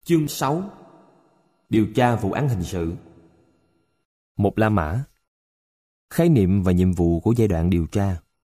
Chương 6. Điều tra vụ án hình sự. Một La Mã. Khái niệm và nhiệm vụ của giai đoạn điều tra.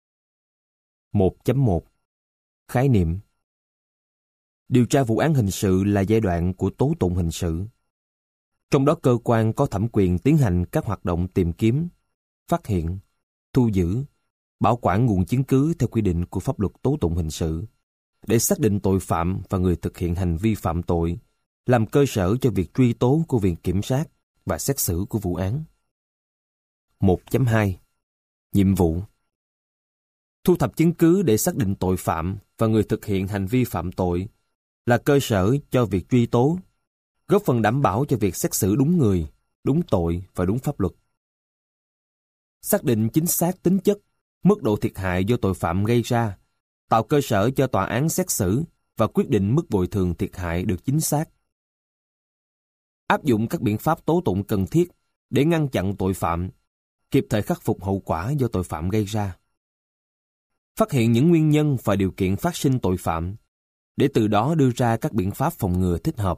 1.1. Khái niệm. Điều tra vụ án hình sự là giai đoạn của tố tụng hình sự. Trong đó cơ quan có thẩm quyền tiến hành các hoạt động tìm kiếm, phát hiện, thu giữ, bảo quản nguồn chứng cứ theo quy định của pháp luật tố tụng hình sự, để xác định tội phạm và người thực hiện hành vi phạm tội, làm cơ sở cho việc truy tố của viện kiểm sát và xét xử của vụ án. 1.2. Nhiệm vụ. Thu thập chứng cứ để xác định tội phạm và người thực hiện hành vi phạm tội, là cơ sở cho việc truy tố, góp phần đảm bảo cho việc xét xử đúng người, đúng tội và đúng pháp luật. Xác định chính xác tính chất, mức độ thiệt hại do tội phạm gây ra, tạo cơ sở cho tòa án xét xử và quyết định mức bồi thường thiệt hại được chính xác. Áp dụng các biện pháp tố tụng cần thiết để ngăn chặn tội phạm, kịp thời khắc phục hậu quả do tội phạm gây ra. Phát hiện những nguyên nhân và điều kiện phát sinh tội phạm, để từ đó đưa ra các biện pháp phòng ngừa thích hợp.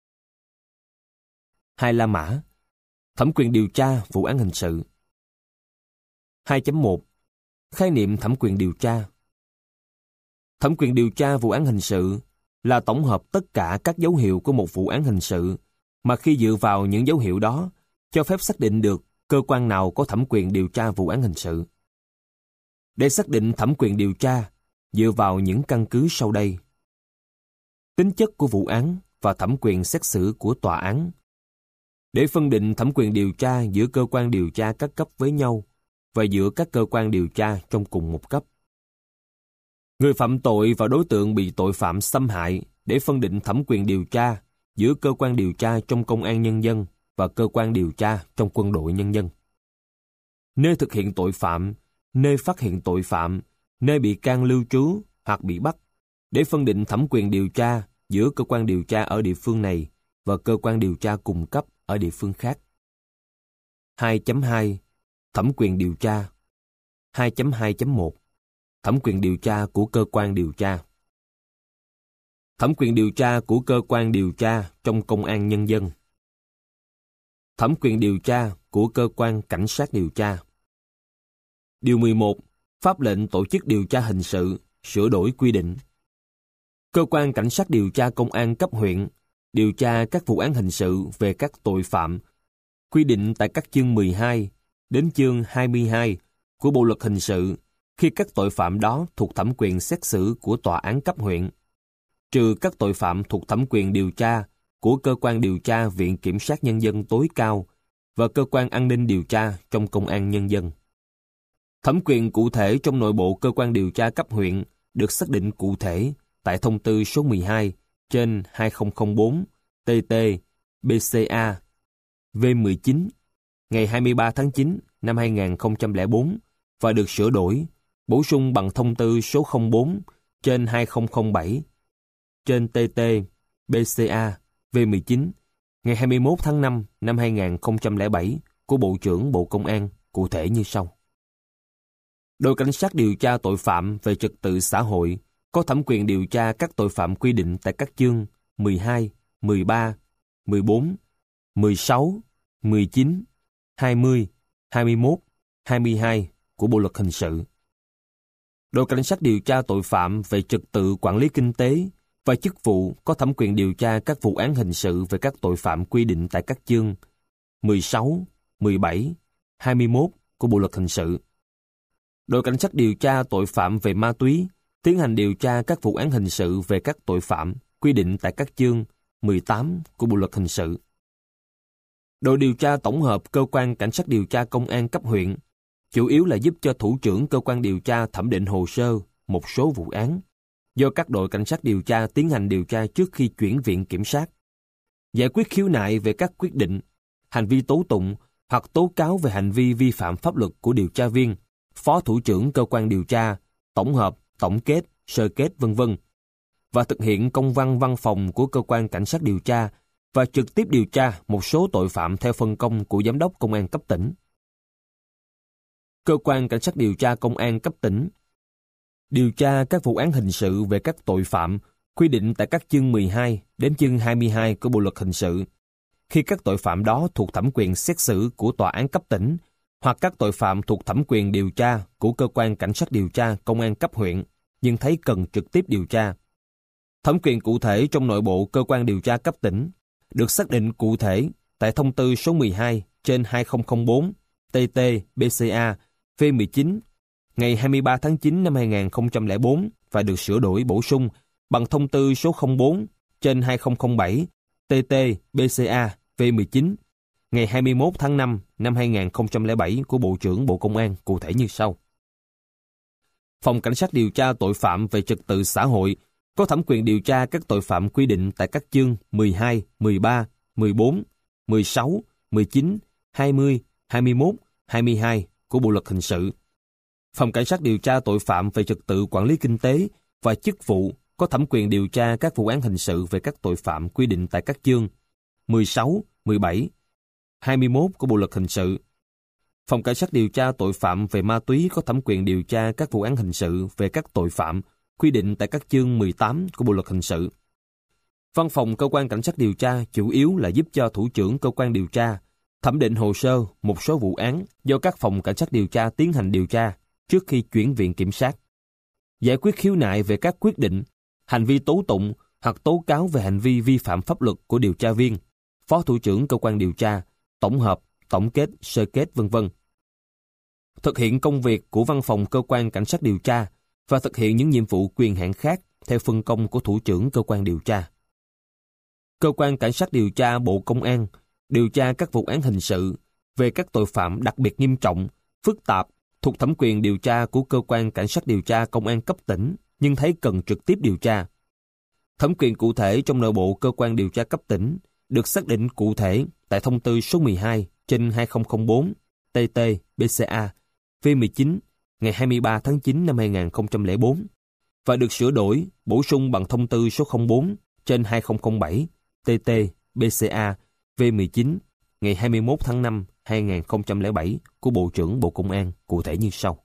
2. La Mã. Thẩm quyền điều tra vụ án hình sự. 2.1. Khái niệm thẩm quyền điều tra. Thẩm quyền điều tra vụ án hình sự là tổng hợp tất cả các dấu hiệu của một vụ án hình sự, mà khi dựa vào những dấu hiệu đó, cho phép xác định được cơ quan nào có thẩm quyền điều tra vụ án hình sự. Để xác định thẩm quyền điều tra, dựa vào những căn cứ sau đây: tính chất của vụ án và thẩm quyền xét xử của tòa án. Để phân định thẩm quyền điều tra giữa cơ quan điều tra các cấp với nhau và giữa các cơ quan điều tra trong cùng một cấp. Người phạm tội và đối tượng bị tội phạm xâm hại để phân định thẩm quyền điều tra giữa cơ quan điều tra trong công an nhân dân và cơ quan điều tra trong quân đội nhân dân. Nơi thực hiện tội phạm, nơi phát hiện tội phạm, nơi bị can lưu trú hoặc bị bắt, để phân định thẩm quyền điều tra giữa cơ quan điều tra ở địa phương này và cơ quan điều tra cùng cấp ở địa phương khác. 2.2. Thẩm quyền điều tra. 2.2.1. Thẩm quyền điều tra của cơ quan điều tra. Thẩm quyền điều tra của cơ quan điều tra trong công an nhân dân. Thẩm quyền điều tra của cơ quan cảnh sát điều tra. Điều 11. Pháp lệnh tổ chức điều tra hình sự sửa đổi quy định. Cơ quan cảnh sát điều tra công an cấp huyện điều tra các vụ án hình sự về các tội phạm quy định tại các chương 12 đến chương 22 của Bộ luật hình sự khi các tội phạm đó thuộc thẩm quyền xét xử của tòa án cấp huyện, trừ các tội phạm thuộc thẩm quyền điều tra của cơ quan điều tra Viện Kiểm sát Nhân dân tối cao và cơ quan an ninh điều tra trong công an nhân dân. Thẩm quyền cụ thể trong nội bộ cơ quan điều tra cấp huyện được xác định cụ thể tại thông tư số 12 trên 2004 TT BCA V19 ngày 23 tháng 9 năm 2004 và được sửa đổi, bổ sung bằng thông tư số 04 trên 2007 trên TT BCA V19 ngày 21 tháng 5 năm 2007 của Bộ trưởng Bộ Công an cụ thể như sau. Đội cảnh sát điều tra tội phạm về trật tự xã hội có thẩm quyền điều tra các tội phạm quy định tại các chương 12, 13, 14, 16, 19, 20, 21, 22 của Bộ luật hình sự. Đội cảnh sát điều tra tội phạm về trật tự quản lý kinh tế và chức vụ có thẩm quyền điều tra các vụ án hình sự về các tội phạm quy định tại các chương 16, 17, 21 của Bộ luật hình sự. Đội cảnh sát điều tra tội phạm về ma túy tiến hành điều tra các vụ án hình sự về các tội phạm quy định tại các chương 18 của Bộ luật hình sự. Đội điều tra tổng hợp cơ quan cảnh sát điều tra công an cấp huyện chủ yếu là giúp cho thủ trưởng cơ quan điều tra thẩm định hồ sơ một số vụ án do các đội cảnh sát điều tra tiến hành điều tra trước khi chuyển viện kiểm sát, giải quyết khiếu nại về các quyết định, hành vi tố tụng hoặc tố cáo về hành vi vi phạm pháp luật của điều tra viên, phó thủ trưởng cơ quan điều tra, tổng hợp, tổng kết, sơ kết v.v. và thực hiện công văn văn phòng của cơ quan cảnh sát điều tra và trực tiếp điều tra một số tội phạm theo phân công của giám đốc công an cấp tỉnh. Cơ quan cảnh sát điều tra công an cấp tỉnh điều tra các vụ án hình sự về các tội phạm quy định tại các chương 12 đến chương 22 của Bộ luật hình sự, khi các tội phạm đó thuộc thẩm quyền xét xử của tòa án cấp tỉnh hoặc các tội phạm thuộc thẩm quyền điều tra của cơ quan cảnh sát điều tra công an cấp huyện, nhưng thấy cần trực tiếp điều tra. Thẩm quyền cụ thể trong nội bộ cơ quan điều tra cấp tỉnh được xác định cụ thể tại thông tư số 12/2004 TT-BCA V19 ngày 23 tháng 9 năm 2004 và được sửa đổi bổ sung bằng thông tư số 04/2007 TT-BCA V19 ngày 21 tháng 5 năm 2007 của Bộ trưởng Bộ Công an cụ thể như sau. Phòng Cảnh sát điều tra tội phạm về trật tự xã hội có thẩm quyền điều tra các tội phạm quy định tại các chương 12, 13, 14, 16, 19, 20, 21, 22 của Bộ luật hình sự. Phòng Cảnh sát điều tra tội phạm về trật tự quản lý kinh tế và chức vụ có thẩm quyền điều tra các vụ án hình sự về các tội phạm quy định tại các chương 16, 17, 21 của Bộ luật hình sự. Phòng Cảnh sát điều tra tội phạm về ma túy có thẩm quyền điều tra các vụ án hình sự về các tội phạm quy định tại các chương 18 của Bộ luật hình sự. Văn phòng cơ quan cảnh sát điều tra chủ yếu là giúp cho thủ trưởng cơ quan điều tra thẩm định hồ sơ một số vụ án do các phòng cảnh sát điều tra tiến hành điều tra trước khi chuyển viện kiểm sát, giải quyết khiếu nại về các quyết định, hành vi tố tụng hoặc tố cáo về hành vi vi phạm pháp luật của điều tra viên, phó thủ trưởng cơ quan điều tra, tổng hợp, tổng kết, sơ kết, v.v. Thực hiện công việc của văn phòng cơ quan cảnh sát điều tra và thực hiện những nhiệm vụ quyền hạn khác theo phân công của thủ trưởng cơ quan điều tra. Cơ quan cảnh sát điều tra Bộ Công an điều tra các vụ án hình sự về các tội phạm đặc biệt nghiêm trọng, phức tạp thuộc thẩm quyền điều tra của cơ quan cảnh sát điều tra công an cấp tỉnh nhưng thấy cần trực tiếp điều tra. Thẩm quyền cụ thể trong nội bộ cơ quan điều tra cấp tỉnh được xác định cụ thể tại thông tư số 12/2004 TT-BCA V19 ngày 23 tháng 9 năm 2004 và được sửa đổi, bổ sung bằng thông tư số 04/2007 TT-BCA V19 ngày 21 tháng 5 2007 của Bộ trưởng Bộ Công an cụ thể như sau.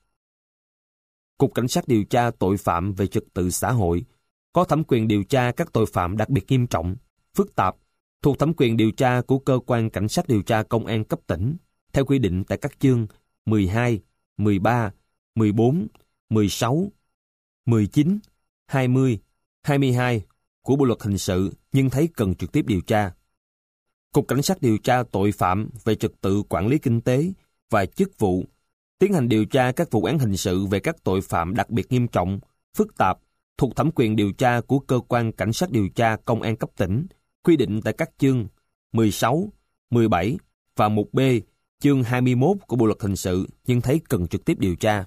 Cục Cảnh sát điều tra tội phạm về trật tự xã hội có thẩm quyền điều tra các tội phạm đặc biệt nghiêm trọng, phức tạp thuộc thẩm quyền điều tra của cơ quan cảnh sát điều tra công an cấp tỉnh theo quy định tại các chương 12, 13, 14, 16, 19, 20, 22 của Bộ luật hình sự nhưng thấy cần trực tiếp điều tra. Cục Cảnh sát điều tra tội phạm về trật tự quản lý kinh tế và chức vụ tiến hành điều tra các vụ án hình sự về các tội phạm đặc biệt nghiêm trọng, phức tạp thuộc thẩm quyền điều tra của cơ quan cảnh sát điều tra công an cấp tỉnh quy định tại các chương 16, 17 và 1B chương 21 của Bộ luật hình sự nhưng thấy cần trực tiếp điều tra.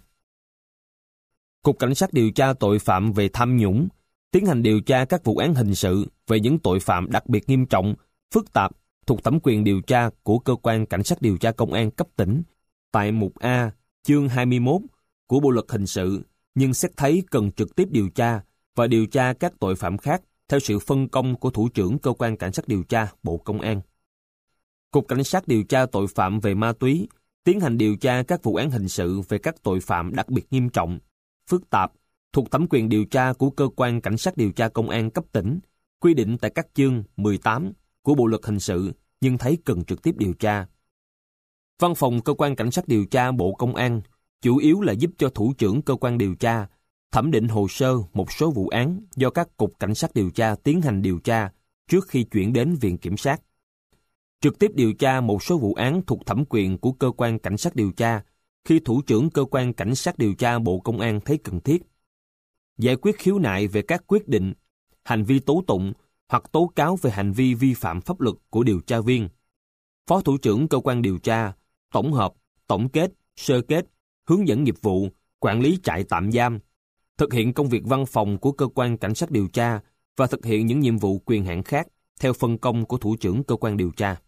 Cục Cảnh sát điều tra tội phạm về tham nhũng tiến hành điều tra các vụ án hình sự về những tội phạm đặc biệt nghiêm trọng, phức tạp thuộc thẩm quyền điều tra của cơ quan cảnh sát điều tra công an cấp tỉnh tại mục A chương 21 của Bộ luật hình sự nhưng xét thấy cần trực tiếp điều tra và điều tra các tội phạm khác theo sự phân công của thủ trưởng cơ quan cảnh sát điều tra Bộ Công an. Cục Cảnh sát điều tra tội phạm về ma túy tiến hành điều tra các vụ án hình sự về các tội phạm đặc biệt nghiêm trọng, phức tạp thuộc thẩm quyền điều tra của cơ quan cảnh sát điều tra công an cấp tỉnh quy định tại các chương 18 của Bộ luật hình sự nhưng thấy cần trực tiếp điều tra. Văn phòng cơ quan cảnh sát điều tra Bộ Công an chủ yếu là giúp cho thủ trưởng cơ quan điều tra thẩm định hồ sơ một số vụ án do các cục cảnh sát điều tra tiến hành điều tra trước khi chuyển đến viện kiểm sát. Trực tiếp điều tra một số vụ án thuộc thẩm quyền của cơ quan cảnh sát điều tra khi thủ trưởng cơ quan cảnh sát điều tra Bộ Công an thấy cần thiết. Giải quyết khiếu nại về các quyết định, hành vi tố tụng hoặc tố cáo về hành vi vi phạm pháp luật của điều tra viên, phó thủ trưởng cơ quan điều tra, tổng hợp, tổng kết, sơ kết, hướng dẫn nghiệp vụ, quản lý trại tạm giam, thực hiện công việc văn phòng của cơ quan cảnh sát điều tra và thực hiện những nhiệm vụ quyền hạn khác theo phân công của thủ trưởng cơ quan điều tra.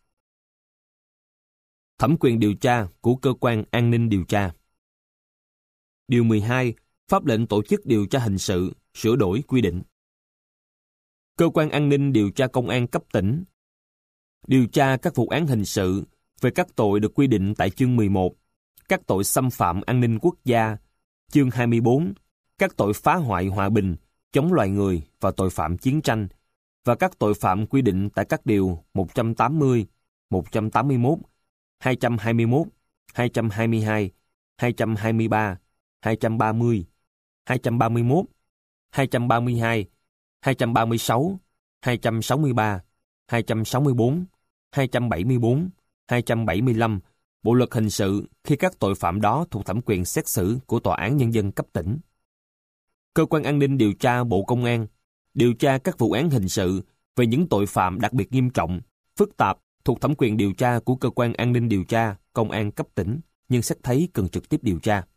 Thẩm quyền điều tra của cơ quan an ninh điều tra. Điều 12. Pháp lệnh tổ chức điều tra hình sự sửa đổi quy định. Cơ quan an ninh điều tra công an cấp tỉnh điều tra các vụ án hình sự về các tội được quy định tại chương 11, các tội xâm phạm an ninh quốc gia, chương 24, các tội phá hoại hòa bình, chống loài người và tội phạm chiến tranh, và các tội phạm quy định tại các điều 180, 181, 221, 222, 223, 230, 231, 232, 236, 263, 264, 274, 275 Bộ luật hình sự khi các tội phạm đó thuộc thẩm quyền xét xử của Tòa án Nhân dân cấp tỉnh. Cơ quan an ninh điều tra Bộ Công an điều tra các vụ án hình sự về những tội phạm đặc biệt nghiêm trọng, phức tạp thuộc thẩm quyền điều tra của Cơ quan an ninh điều tra Công an cấp tỉnh, nhưng xét thấy cần trực tiếp điều tra.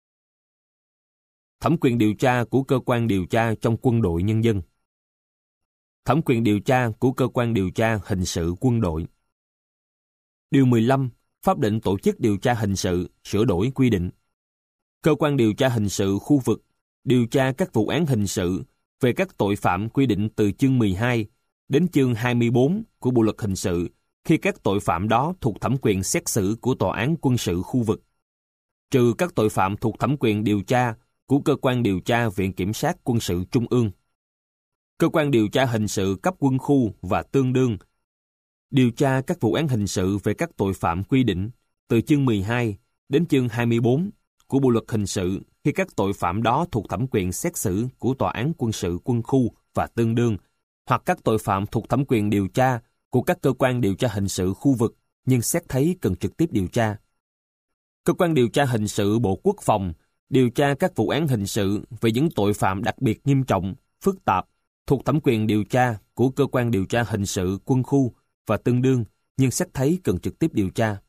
Thẩm quyền điều tra của cơ quan điều tra trong quân đội nhân dân. Thẩm quyền điều tra của cơ quan điều tra hình sự quân đội. Điều 15. Pháp lệnh tổ chức điều tra hình sự sửa đổi quy định. Cơ quan điều tra hình sự khu vực điều tra các vụ án hình sự về các tội phạm quy định từ chương 12 đến chương 24 của Bộ luật hình sự khi các tội phạm đó thuộc thẩm quyền xét xử của Tòa án quân sự khu vực, trừ các tội phạm thuộc thẩm quyền điều tra của Cơ quan điều tra Viện Kiểm sát Quân sự Trung ương. Cơ quan điều tra hình sự cấp quân khu và tương đương điều tra các vụ án hình sự về các tội phạm quy định từ chương 12 đến chương 24 của Bộ luật hình sự khi các tội phạm đó thuộc thẩm quyền xét xử của Tòa án quân sự quân khu và tương đương, hoặc các tội phạm thuộc thẩm quyền điều tra của các cơ quan điều tra hình sự khu vực nhưng xét thấy cần trực tiếp điều tra. Cơ quan điều tra hình sự Bộ Quốc phòng điều tra các vụ án hình sự về những tội phạm đặc biệt nghiêm trọng, phức tạp thuộc thẩm quyền điều tra của cơ quan điều tra hình sự quân khu và tương đương nhưng xét thấy cần trực tiếp điều tra.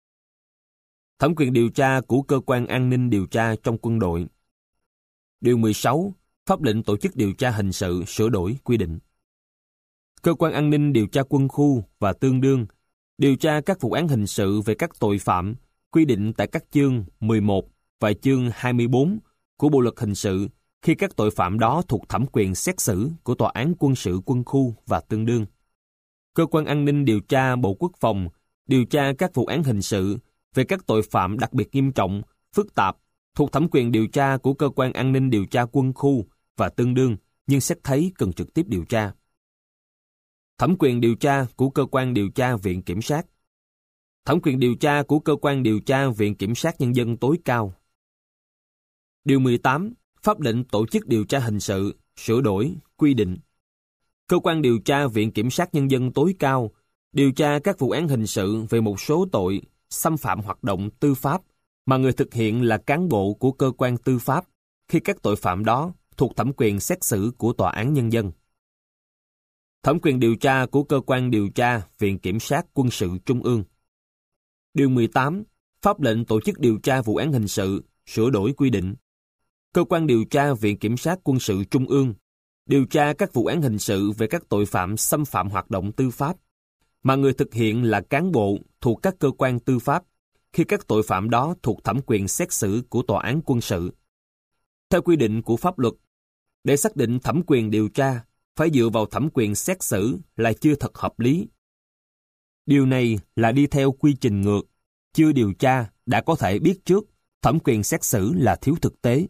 Thẩm quyền điều tra của cơ quan an ninh điều tra trong quân đội. Điều 16. Pháp lệnh tổ chức điều tra hình sự sửa đổi quy định. Cơ quan an ninh điều tra quân khu và tương đương điều tra các vụ án hình sự về các tội phạm quy định tại các chương 11 và chương 24 của Bộ luật hình sự khi các tội phạm đó thuộc thẩm quyền xét xử của Tòa án quân sự quân khu và tương đương. Cơ quan an ninh điều tra Bộ Quốc phòng điều tra các vụ án hình sự về các tội phạm đặc biệt nghiêm trọng, phức tạp thuộc thẩm quyền điều tra của Cơ quan an ninh điều tra quân khu và tương đương nhưng xét thấy cần trực tiếp điều tra. Thẩm quyền điều tra của Cơ quan điều tra Viện Kiểm sát. Thẩm quyền điều tra của Cơ quan điều tra Viện Kiểm sát Nhân dân tối cao. Điều 18. Pháp lệnh tổ chức điều tra hình sự sửa đổi quy định. Cơ quan điều tra Viện Kiểm sát Nhân dân tối cao điều tra các vụ án hình sự về một số tội xâm phạm hoạt động tư pháp mà người thực hiện là cán bộ của cơ quan tư pháp khi các tội phạm đó thuộc thẩm quyền xét xử của Tòa án Nhân dân. Thẩm quyền điều tra của Cơ quan điều tra Viện Kiểm sát Quân sự Trung ương. Điều 18. Pháp lệnh tổ chức điều tra vụ án hình sự sửa đổi quy định. Cơ quan điều tra Viện Kiểm sát Quân sự Trung ương điều tra các vụ án hình sự về các tội phạm xâm phạm hoạt động tư pháp mà người thực hiện là cán bộ thuộc các cơ quan tư pháp khi các tội phạm đó thuộc thẩm quyền xét xử của Tòa án quân sự. Theo quy định của pháp luật, để xác định thẩm quyền điều tra phải dựa vào thẩm quyền xét xử là chưa thật hợp lý. Điều này là đi theo quy trình ngược, chưa điều tra đã có thể biết trước thẩm quyền xét xử là thiếu thực tế.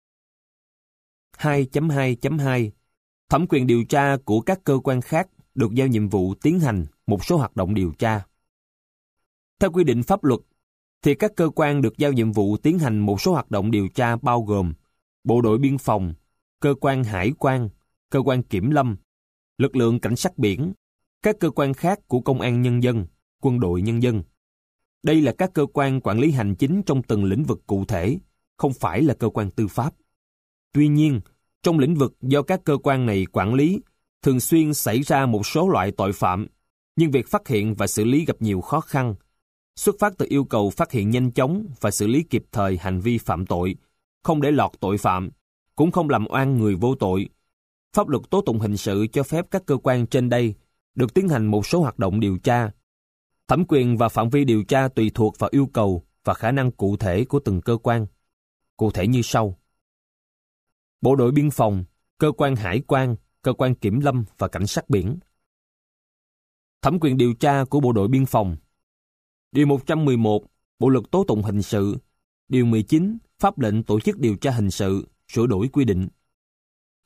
2.2.2 Thẩm quyền điều tra của các cơ quan khác được giao nhiệm vụ tiến hành một số hoạt động điều tra. Theo quy định pháp luật, thì các cơ quan được giao nhiệm vụ tiến hành một số hoạt động điều tra bao gồm Bộ đội Biên phòng, Cơ quan Hải quan, Cơ quan Kiểm lâm, Lực lượng Cảnh sát biển, các cơ quan khác của Công an Nhân dân, Quân đội Nhân dân. Đây là các cơ quan quản lý hành chính trong từng lĩnh vực cụ thể, không phải là cơ quan tư pháp. Tuy nhiên, trong lĩnh vực do các cơ quan này quản lý, thường xuyên xảy ra một số loại tội phạm, nhưng việc phát hiện và xử lý gặp nhiều khó khăn, xuất phát từ yêu cầu phát hiện nhanh chóng và xử lý kịp thời hành vi phạm tội, không để lọt tội phạm, cũng không làm oan người vô tội. Pháp luật tố tụng hình sự cho phép các cơ quan trên đây được tiến hành một số hoạt động điều tra. Thẩm quyền và phạm vi điều tra tùy thuộc vào yêu cầu và khả năng cụ thể của từng cơ quan. Cụ thể như sau. Bộ đội Biên phòng, Cơ quan Hải quan, Cơ quan Kiểm lâm và Cảnh sát biển. Thẩm quyền điều tra của Bộ đội Biên phòng. Điều 111, Bộ luật tố tụng hình sự. Điều 19, Pháp lệnh tổ chức điều tra hình sự, sửa đổi quy định.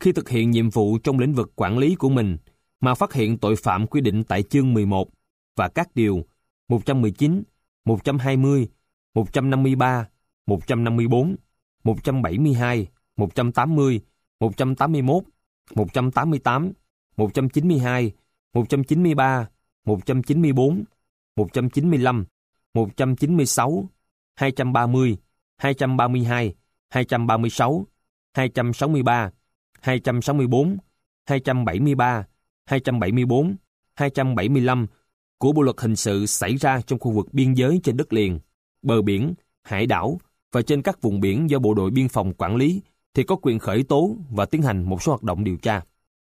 khi thực hiện nhiệm vụ trong lĩnh vực quản lý của mình mà phát hiện tội phạm quy định tại chương 11 và các điều 119, 120, 153, 154, 172, 180, 181, 188, 192, 193, 194, 195, 196, 230, 232, 236, 263, 264, 273, 274, 275 của Bộ luật hình sự xảy ra trong khu vực biên giới trên đất liền, bờ biển, hải đảo và trên các vùng biển do Bộ đội Biên phòng quản lý thì có quyền khởi tố và tiến hành một số hoạt động điều tra.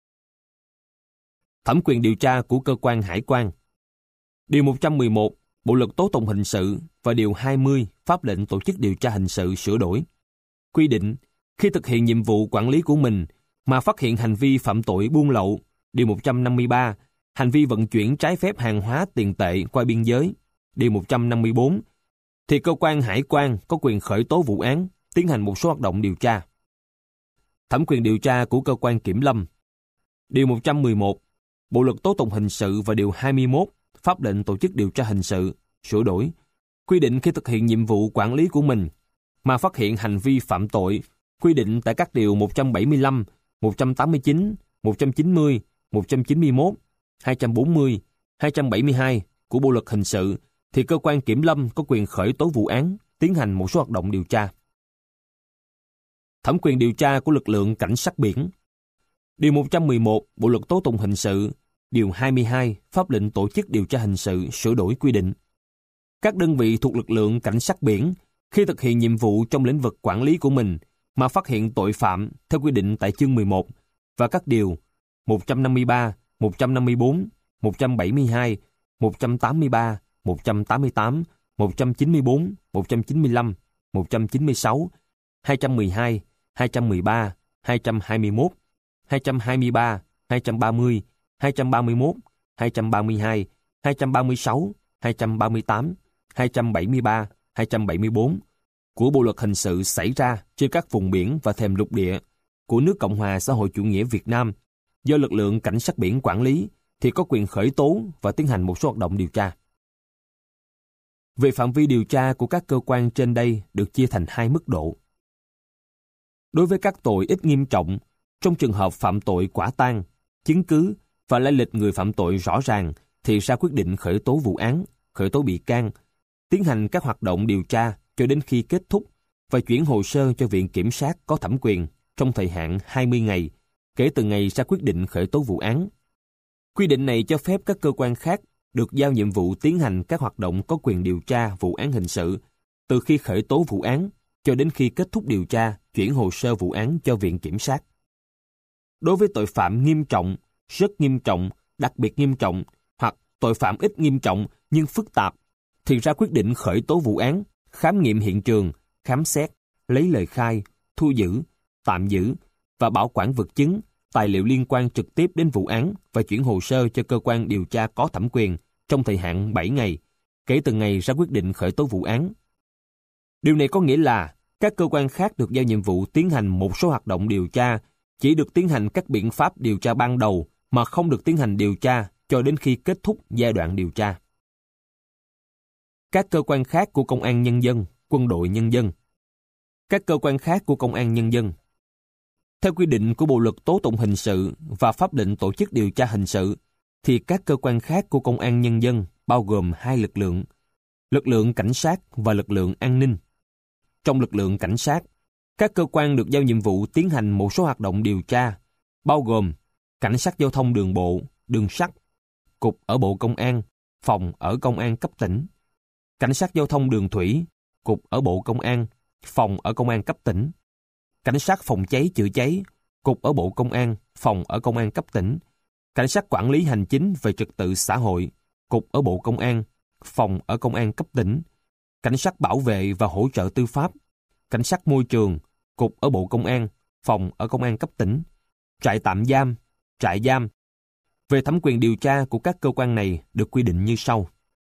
Thẩm quyền điều tra của cơ quan hải quan. Điều 111 Bộ luật tố tụng hình sự và Điều 20 Pháp lệnh tổ chức điều tra hình sự sửa đổi quy định khi thực hiện nhiệm vụ quản lý của mình mà phát hiện hành vi phạm tội buôn lậu, Điều 153, hành vi vận chuyển trái phép hàng hóa tiền tệ qua biên giới, Điều 154, thì cơ quan hải quan có quyền khởi tố vụ án, tiến hành một số hoạt động điều tra. Thẩm quyền điều tra của cơ quan kiểm lâm. Điều 111, Bộ luật tố tụng hình sự và Điều 21, Pháp lệnh tổ chức điều tra hình sự, sửa đổi, quy định khi thực hiện nhiệm vụ quản lý của mình mà phát hiện hành vi phạm tội, quy định tại các điều 175, 189, 190, 191, 240, 272 của Bộ luật hình sự, thì cơ quan kiểm lâm có quyền khởi tố vụ án, tiến hành một số hoạt động điều tra. Thẩm quyền điều tra của lực lượng cảnh sát biển. Điều 111 Bộ luật tố tụng hình sự, Điều 22 Pháp lệnh tổ chức điều tra hình sự sửa đổi quy định các đơn vị thuộc lực lượng cảnh sát biển khi thực hiện nhiệm vụ trong lĩnh vực quản lý của mình mà phát hiện tội phạm theo quy định tại chương 11 và các điều 153, 154, 172, 183, 188, 194, 195, 196, 212, 213, 221, 223, 230, 231, 232, 236, 238, 273, 274 của Bộ luật hình sự xảy ra trên các vùng biển và thềm lục địa của nước Cộng hòa xã hội chủ nghĩa Việt Nam do lực lượng cảnh sát biển quản lý thì có quyền khởi tố và tiến hành một số hoạt động điều tra. Về phạm vi điều tra của các cơ quan trên đây được chia thành hai mức độ. Đối với các tội ít nghiêm trọng, trong trường hợp phạm tội quả tang, chứng cứ và lai lịch người phạm tội rõ ràng thì ra quyết định khởi tố vụ án, khởi tố bị can, tiến hành các hoạt động điều tra cho đến khi kết thúc và chuyển hồ sơ cho Viện Kiểm sát có thẩm quyền trong thời hạn 20 ngày kể từ ngày ra quyết định khởi tố vụ án. Quy định này cho phép các cơ quan khác được giao nhiệm vụ tiến hành các hoạt động có quyền điều tra vụ án hình sự từ khi khởi tố vụ án cho đến khi kết thúc điều tra, chuyển hồ sơ vụ án cho Viện Kiểm sát. Đối với tội phạm nghiêm trọng, rất nghiêm trọng, đặc biệt nghiêm trọng hoặc tội phạm ít nghiêm trọng nhưng phức tạp thì ra quyết định khởi tố vụ án, khám nghiệm hiện trường, khám xét, lấy lời khai, thu giữ, tạm giữ và bảo quản vật chứng, tài liệu liên quan trực tiếp đến vụ án và chuyển hồ sơ cho cơ quan điều tra có thẩm quyền trong thời hạn 7 ngày kể từ ngày ra quyết định khởi tố vụ án. Điều này có nghĩa là các cơ quan khác được giao nhiệm vụ tiến hành một số hoạt động điều tra chỉ được tiến hành các biện pháp điều tra ban đầu mà không được tiến hành điều tra cho đến khi kết thúc giai đoạn điều tra. Các cơ quan khác của Công an Nhân dân, Quân đội Nhân dân. Các cơ quan khác của Công an Nhân dân. Theo quy định của Bộ luật tố tụng hình sự và Pháp lệnh tổ chức điều tra hình sự, thì các cơ quan khác của Công an Nhân dân bao gồm hai lực lượng cảnh sát và lực lượng an ninh. Trong lực lượng cảnh sát, các cơ quan được giao nhiệm vụ tiến hành một số hoạt động điều tra, bao gồm Cảnh sát giao thông đường bộ, đường sắt, Cục ở Bộ Công an, Phòng ở Công an cấp tỉnh, Cảnh sát giao thông đường thủy, Cục ở Bộ Công an, Phòng ở Công an cấp tỉnh, Cảnh sát phòng cháy chữa cháy, Cục ở Bộ Công an, Phòng ở Công an cấp tỉnh, Cảnh sát quản lý hành chính về trật tự xã hội, Cục ở Bộ Công an, Phòng ở Công an cấp tỉnh, Cảnh sát bảo vệ và hỗ trợ tư pháp, Cảnh sát môi trường, Cục ở Bộ Công an, Phòng ở Công an cấp tỉnh, trại tạm giam, trại giam. Về thẩm quyền điều tra của các cơ quan này được quy định như sau.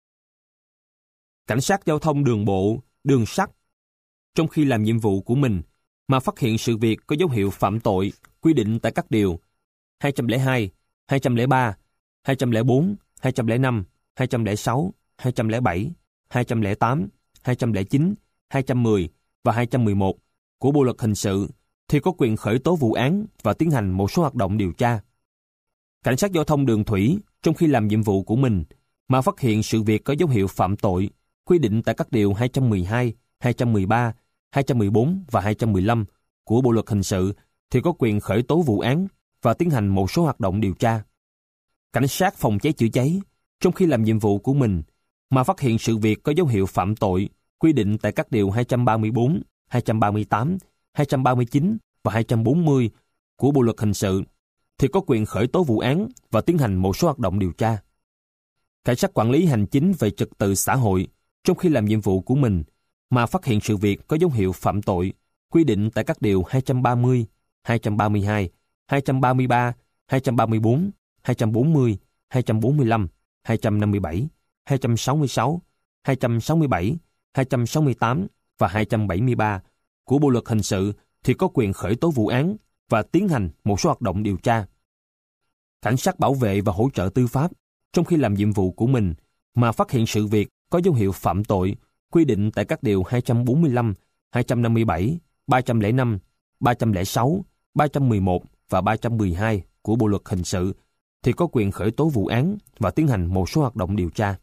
Cảnh sát giao thông đường bộ, đường sắt, trong khi làm nhiệm vụ của mình mà phát hiện sự việc có dấu hiệu phạm tội quy định tại các điều 202, 203, 204, 205, 206, 207, 208, 209, 210 và 211 của Bộ luật hình sự thì có quyền khởi tố vụ án và tiến hành một số hoạt động điều tra. Cảnh sát giao thông đường thủy trong khi làm nhiệm vụ của mình mà phát hiện sự việc có dấu hiệu phạm tội quy định tại các điều 212, 213, 214 và 215 của Bộ luật hình sự thì có quyền khởi tố vụ án và tiến hành một số hoạt động điều tra. Cảnh sát phòng cháy chữa cháy trong khi làm nhiệm vụ của mình mà phát hiện sự việc có dấu hiệu phạm tội quy định tại các điều 234, 238, 239 và 240 của Bộ luật hình sự thì có quyền khởi tố vụ án và tiến hành một số hoạt động điều tra. Cảnh sát quản lý hành chính về trật tự xã hội trong khi làm nhiệm vụ của mình mà phát hiện sự việc có dấu hiệu phạm tội quy định tại các điều 230, 232, 233, 234, 240, 245, 257, 266, 267, 268 và 273 của Bộ luật hình sự thì có quyền khởi tố vụ án và tiến hành một số hoạt động điều tra. Cảnh sát bảo vệ và hỗ trợ tư pháp trong khi làm nhiệm vụ của mình mà phát hiện sự việc có dấu hiệu phạm tội quy định tại các điều 245, 257, 305, 306, 311 và 312 của Bộ luật hình sự thì có quyền khởi tố vụ án và tiến hành một số hoạt động điều tra.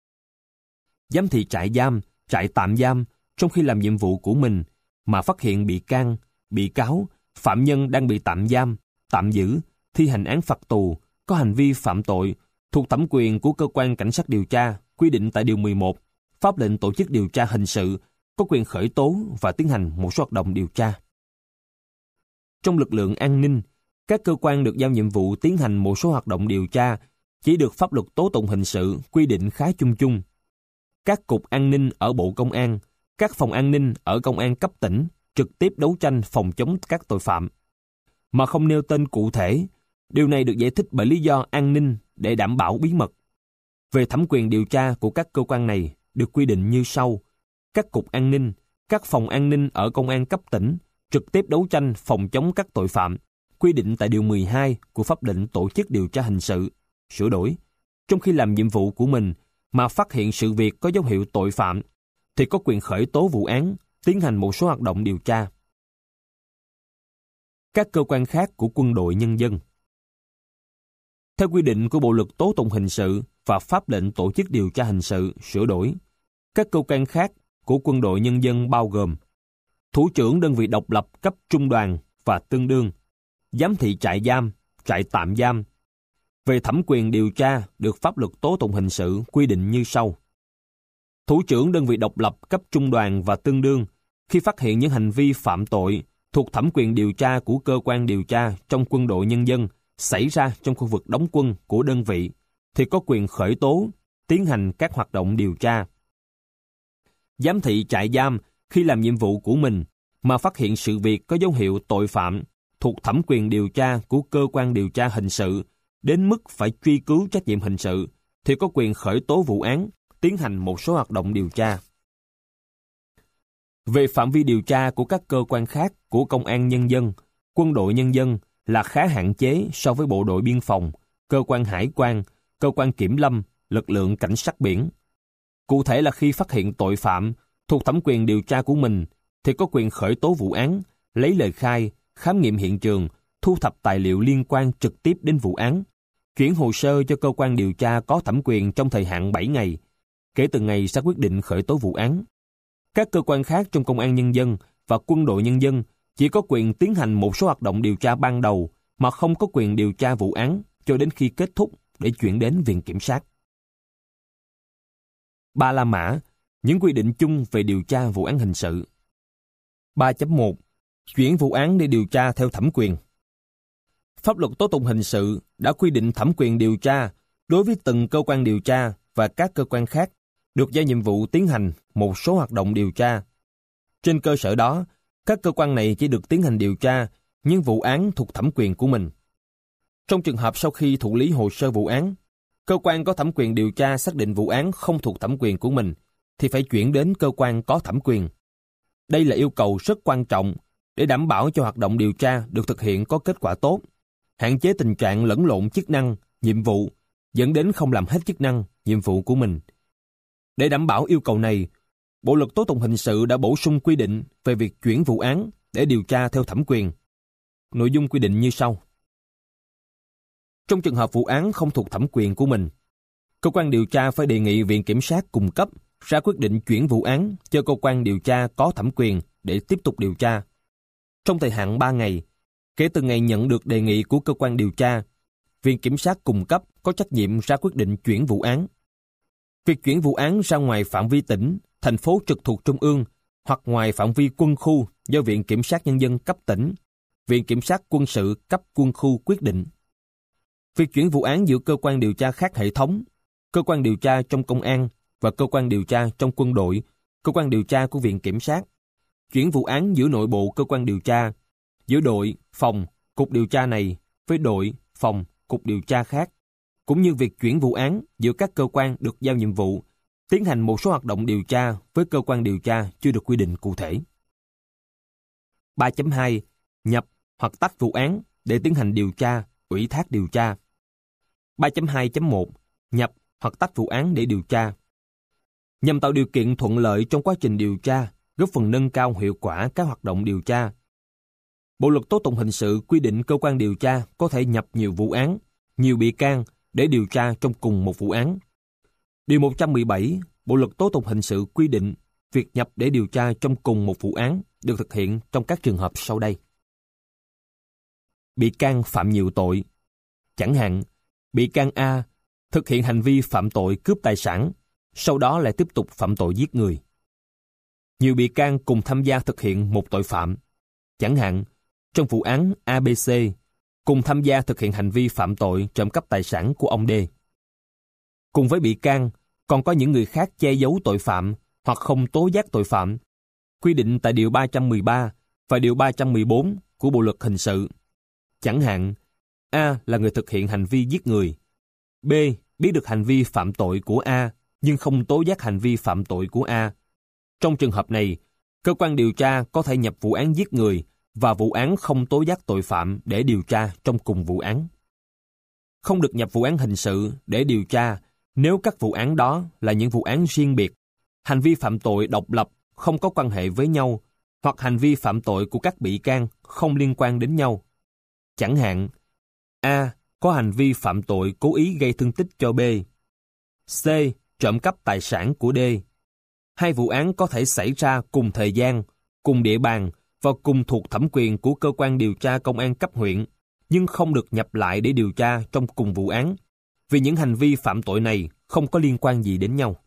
Giám thị trại giam, trại tạm giam trong khi làm nhiệm vụ của mình mà phát hiện bị can, bị cáo, phạm nhân đang bị tạm giam, tạm giữ, thi hành án phạt tù, có hành vi phạm tội thuộc thẩm quyền của cơ quan cảnh sát điều tra quy định tại điều 11, pháp lệnh tổ chức điều tra hình sự có quyền khởi tố và tiến hành một số hoạt động điều tra. Trong lực lượng an ninh, các cơ quan được giao nhiệm vụ tiến hành một số hoạt động điều tra chỉ được pháp luật tố tụng hình sự quy định khá chung chung. Các cục an ninh ở Bộ Công an, các phòng an ninh ở công an cấp tỉnh trực tiếp đấu tranh phòng chống các tội phạm, mà không nêu tên cụ thể. Điều này được giải thích bởi lý do an ninh để đảm bảo bí mật. Về thẩm quyền điều tra của các cơ quan này được quy định như sau: các cục an ninh, các phòng an ninh ở công an cấp tỉnh trực tiếp đấu tranh phòng chống các tội phạm, quy định tại điều 12 của pháp lệnh tổ chức điều tra hình sự, sửa đổi. Trong khi làm nhiệm vụ của mình mà phát hiện sự việc có dấu hiệu tội phạm thì có quyền khởi tố vụ án, tiến hành một số hoạt động điều tra. Các cơ quan khác của quân đội nhân dân. Theo quy định của Bộ luật tố tụng hình sự và pháp lệnh tổ chức điều tra hình sự, sửa đổi, các cơ quan khác của quân đội nhân dân bao gồm thủ trưởng đơn vị độc lập cấp trung đoàn và tương đương, giám thị trại giam, trại tạm giam. Về thẩm quyền điều tra được pháp luật tố tụng hình sự quy định như sau: thủ trưởng đơn vị độc lập cấp trung đoàn và tương đương khi phát hiện những hành vi phạm tội thuộc thẩm quyền điều tra của cơ quan điều tra trong quân đội nhân dân xảy ra trong khu vực đóng quân của đơn vị thì có quyền khởi tố, tiến hành các hoạt động điều tra. Giám thị trại giam khi làm nhiệm vụ của mình mà phát hiện sự việc có dấu hiệu tội phạm thuộc thẩm quyền điều tra của cơ quan điều tra hình sự đến mức phải truy cứu trách nhiệm hình sự thì có quyền khởi tố vụ án, tiến hành một số hoạt động điều tra. Về phạm vi điều tra của các cơ quan khác của công an nhân dân, quân đội nhân dân là khá hạn chế so với bộ đội biên phòng, cơ quan hải quan, cơ quan kiểm lâm, lực lượng cảnh sát biển. Cụ thể là khi phát hiện tội phạm thuộc thẩm quyền điều tra của mình thì có quyền khởi tố vụ án, lấy lời khai, khám nghiệm hiện trường, thu thập tài liệu liên quan trực tiếp đến vụ án, chuyển hồ sơ cho cơ quan điều tra có thẩm quyền trong thời hạn 7 ngày, kể từ ngày ra quyết định khởi tố vụ án. Các cơ quan khác trong công an nhân dân và quân đội nhân dân chỉ có quyền tiến hành một số hoạt động điều tra ban đầu mà không có quyền điều tra vụ án cho đến khi kết thúc để chuyển đến Viện Kiểm sát. Ba La Mã, những quy định chung về điều tra vụ án hình sự. 3.1. Chuyển vụ án để điều tra theo thẩm quyền. Pháp luật tố tụng hình sự đã quy định thẩm quyền điều tra đối với từng cơ quan điều tra và các cơ quan khác được giao nhiệm vụ tiến hành một số hoạt động điều tra. Trên cơ sở đó, các cơ quan này chỉ được tiến hành điều tra những vụ án thuộc thẩm quyền của mình. Trong trường hợp sau khi thụ lý hồ sơ vụ án, cơ quan có thẩm quyền điều tra xác định vụ án không thuộc thẩm quyền của mình, thì phải chuyển đến cơ quan có thẩm quyền. Đây là yêu cầu rất quan trọng để đảm bảo cho hoạt động điều tra được thực hiện có kết quả tốt, hạn chế tình trạng lẫn lộn chức năng, nhiệm vụ, dẫn đến không làm hết chức năng, nhiệm vụ của mình. Để đảm bảo yêu cầu này, Bộ luật tố tụng hình sự đã bổ sung quy định về việc chuyển vụ án để điều tra theo thẩm quyền. Nội dung quy định như sau. Trong trường hợp vụ án không thuộc thẩm quyền của mình, cơ quan điều tra phải đề nghị Viện Kiểm sát cung cấp ra quyết định chuyển vụ án cho cơ quan điều tra có thẩm quyền để tiếp tục điều tra. Trong thời hạn 3 ngày, kể từ ngày nhận được đề nghị của cơ quan điều tra, Viện Kiểm sát cung cấp có trách nhiệm ra quyết định chuyển vụ án. Việc chuyển vụ án ra ngoài phạm vi tỉnh, thành phố trực thuộc Trung ương hoặc ngoài phạm vi quân khu do Viện Kiểm sát Nhân dân cấp tỉnh, Viện Kiểm sát Quân sự cấp quân khu quyết định. Việc chuyển vụ án giữa cơ quan điều tra khác hệ thống, cơ quan điều tra trong công an và cơ quan điều tra trong quân đội, cơ quan điều tra của Viện Kiểm sát, chuyển vụ án giữa nội bộ cơ quan điều tra, giữa đội, phòng, cục điều tra này với đội, phòng, cục điều tra khác, cũng như việc chuyển vụ án giữa các cơ quan được giao nhiệm vụ, tiến hành một số hoạt động điều tra với cơ quan điều tra chưa được quy định cụ thể. 3.2. Nhập hoặc tách vụ án để tiến hành điều tra, ủy thác điều tra. 3.2.1. Nhập hoặc tách vụ án để điều tra. Nhằm tạo điều kiện thuận lợi trong quá trình điều tra, góp phần nâng cao hiệu quả các hoạt động điều tra. Bộ luật tố tụng hình sự quy định cơ quan điều tra có thể nhập nhiều vụ án, nhiều bị can để điều tra trong cùng một vụ án. Điều 117, Bộ luật tố tụng hình sự quy định việc nhập để điều tra trong cùng một vụ án được thực hiện trong các trường hợp sau đây. Bị can phạm nhiều tội. Chẳng hạn, bị can A thực hiện hành vi phạm tội cướp tài sản, sau đó lại tiếp tục phạm tội giết người. Nhiều bị can cùng tham gia thực hiện một tội phạm. Chẳng hạn, trong vụ án ABC, cùng tham gia thực hiện hành vi phạm tội trộm cắp tài sản của ông D. Cùng với bị can, còn có những người khác che giấu tội phạm hoặc không tố giác tội phạm, quy định tại Điều 313 và Điều 314 của Bộ luật hình sự. Chẳng hạn, A là người thực hiện hành vi giết người. B biết được hành vi phạm tội của A nhưng không tố giác hành vi phạm tội của A. Trong trường hợp này, cơ quan điều tra có thể nhập vụ án giết người và vụ án không tố giác tội phạm để điều tra trong cùng vụ án. Không được nhập vụ án hình sự để điều tra nếu các vụ án đó là những vụ án riêng biệt, hành vi phạm tội độc lập không có quan hệ với nhau, hoặc hành vi phạm tội của các bị can không liên quan đến nhau. Chẳng hạn, A có hành vi phạm tội cố ý gây thương tích cho B. C trộm cắp tài sản của D. Hai vụ án có thể xảy ra cùng thời gian, cùng địa bàn và cùng thuộc thẩm quyền của cơ quan điều tra công an cấp huyện, nhưng không được nhập lại để điều tra trong cùng vụ án, vì những hành vi phạm tội này không có liên quan gì đến nhau.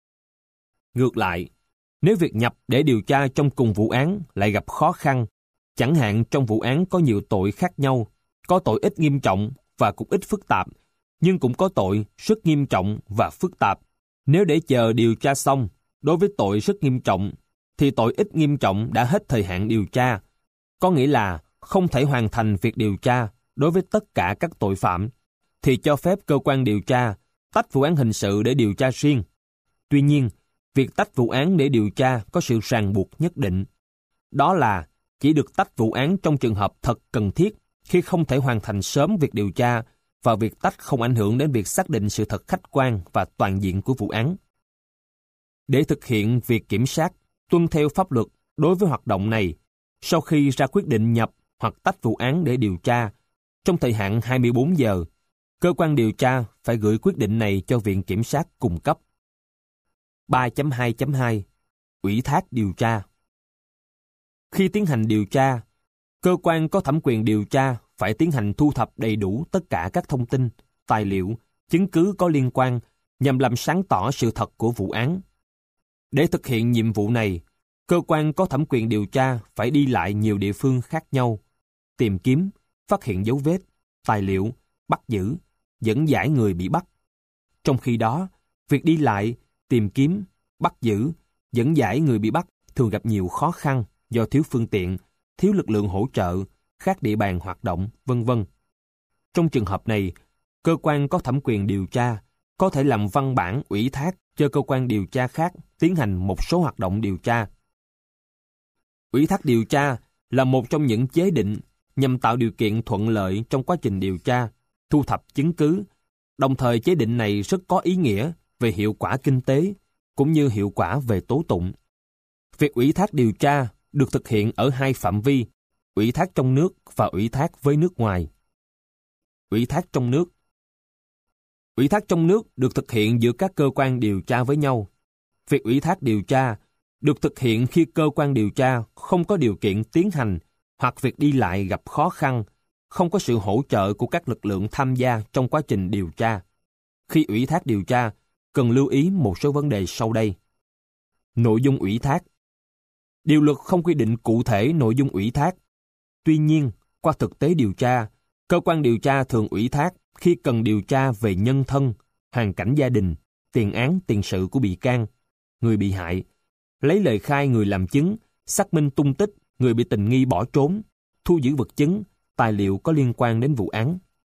Ngược lại, nếu việc nhập để điều tra trong cùng vụ án lại gặp khó khăn, chẳng hạn trong vụ án có nhiều tội khác nhau, có tội ít nghiêm trọng và cũng ít phức tạp, nhưng cũng có tội rất nghiêm trọng và phức tạp. Nếu để chờ điều tra xong, đối với tội rất nghiêm trọng, thì tội ít nghiêm trọng đã hết thời hạn điều tra, có nghĩa là không thể hoàn thành việc điều tra đối với tất cả các tội phạm, thì cho phép cơ quan điều tra tách vụ án hình sự để điều tra riêng. Tuy nhiên, việc tách vụ án để điều tra có sự ràng buộc nhất định. Đó là chỉ được tách vụ án trong trường hợp thật cần thiết khi không thể hoàn thành sớm việc điều tra và việc tách không ảnh hưởng đến việc xác định sự thật khách quan và toàn diện của vụ án. Để thực hiện việc kiểm sát, tuân theo pháp luật đối với hoạt động này, sau khi ra quyết định nhập hoặc tách vụ án để điều tra, trong thời hạn 24 giờ, cơ quan điều tra phải gửi quyết định này cho Viện Kiểm sát cung cấp. 3.2.2 Ủy thác điều tra. Khi tiến hành điều tra, cơ quan có thẩm quyền điều tra phải tiến hành thu thập đầy đủ tất cả các thông tin, tài liệu, chứng cứ có liên quan nhằm làm sáng tỏ sự thật của vụ án. Để thực hiện nhiệm vụ này, cơ quan có thẩm quyền điều tra phải đi lại nhiều địa phương khác nhau, tìm kiếm, phát hiện dấu vết, tài liệu, bắt giữ, dẫn giải người bị bắt. Trong khi đó, việc đi lại, tìm kiếm, bắt giữ, dẫn giải người bị bắt thường gặp nhiều khó khăn do thiếu phương tiện, thiếu lực lượng hỗ trợ, khác địa bàn hoạt động, v.v. Trong trường hợp này, cơ quan có thẩm quyền điều tra có thể làm văn bản ủy thác cho cơ quan điều tra khác tiến hành một số hoạt động điều tra. Ủy thác điều tra là một trong những chế định nhằm tạo điều kiện thuận lợi trong quá trình điều tra, thu thập chứng cứ. Đồng thời chế định này rất có ý nghĩa về hiệu quả kinh tế cũng như hiệu quả về tố tụng. Việc ủy thác điều tra được thực hiện ở hai phạm vi: ủy thác trong nước và ủy thác với nước ngoài. Ủy thác trong nước. Ủy thác trong nước được thực hiện giữa các cơ quan điều tra với nhau. Việc ủy thác điều tra được thực hiện khi cơ quan điều tra không có điều kiện tiến hành hoặc việc đi lại gặp khó khăn, không có sự hỗ trợ của các lực lượng tham gia trong quá trình điều tra. Khi ủy thác điều tra, cần lưu ý một số vấn đề sau đây. Nội dung ủy thác. Điều luật không quy định cụ thể nội dung ủy thác. Tuy nhiên, qua thực tế điều tra, cơ quan điều tra thường ủy thác khi cần điều tra về nhân thân, hoàn cảnh gia đình, tiền án tiền sự của bị can, người bị hại, lấy lời khai người làm chứng, xác minh tung tích người bị tình nghi bỏ trốn, thu giữ vật chứng, tài liệu có liên quan đến vụ án.